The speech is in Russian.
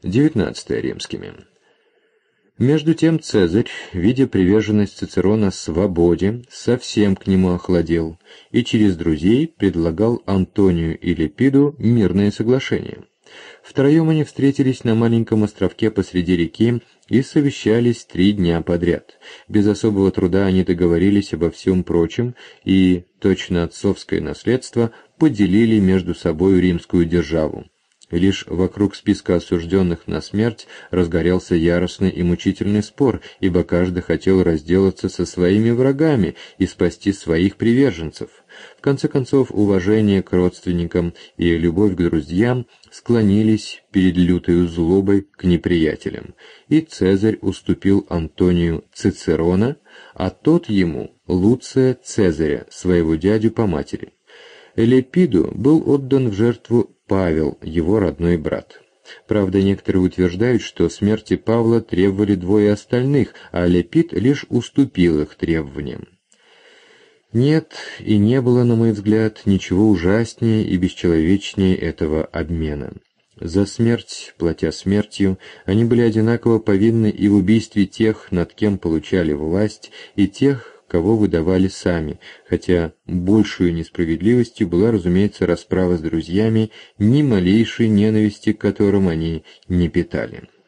19 римскими. Между тем Цезарь, видя приверженность Цицерона свободе, совсем к нему охладел и через друзей предлагал Антонию и Лепиду мирное соглашение. Втроем они встретились на маленьком островке посреди реки и совещались 3 дня подряд. Без особого труда они договорились обо всем прочем и, точно отцовское наследство, поделили между собой римскую державу. Лишь вокруг списка осужденных на смерть разгорелся яростный и мучительный спор, ибо каждый хотел разделаться со своими врагами и спасти своих приверженцев. В конце концов, уважение к родственникам и любовь к друзьям склонились перед лютой злобой к неприятелям, и Цезарь уступил Антонию Цицерона, а тот ему Луция Цезаря, своего дядю по матери. Лепиду был отдан в жертву Павел, его родной брат. Правда, некоторые утверждают, что смерти Павла требовали 2 остальных, а Лепид лишь уступил их требованиям. Нет и не было, на мой взгляд, ничего ужаснее и бесчеловечнее этого обмена. За смерть, платя смертью, они были одинаково повинны и в убийстве тех, над кем получали власть, и тех, кого выдавали сами, хотя большую несправедливостью была, разумеется, расправа с друзьями, ни малейшей ненависти к которым они не питали.